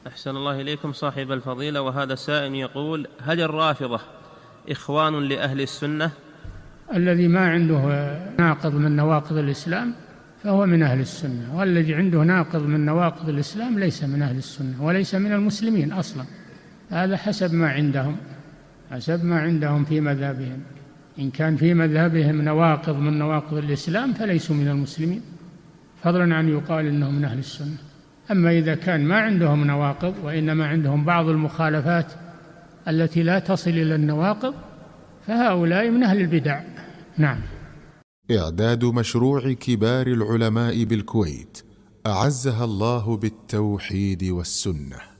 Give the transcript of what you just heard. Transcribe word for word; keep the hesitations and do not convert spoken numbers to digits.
أحسن الله إليكم صاحب الفضيلة، وهذا سائل يقول: هل الرافضة إخوان لأهل السنة؟ الذي ما عنده ناقض من نواقض الإسلام فهو من أهل السنة، والذي عنده ناقض من نواقض الإسلام ليس من أهل السنة وليس من المسلمين أصلا. هذا حسب ما عندهم حسب ما عندهم في مذهبهم. إن كان في مذهبهم نواقض من نواقض الإسلام فليسوا من المسلمين، فضلا عن يقال إنهم من أهل السنة. أما إذا كان ما عندهم نواقض وإنما عندهم بعض المخالفات التي لا تصل إلى النواقض فهؤلاء من أهل البدع. نعم. إعداد مشروع كبار العلماء بالكويت أعزها الله بالتوحيد والسنة.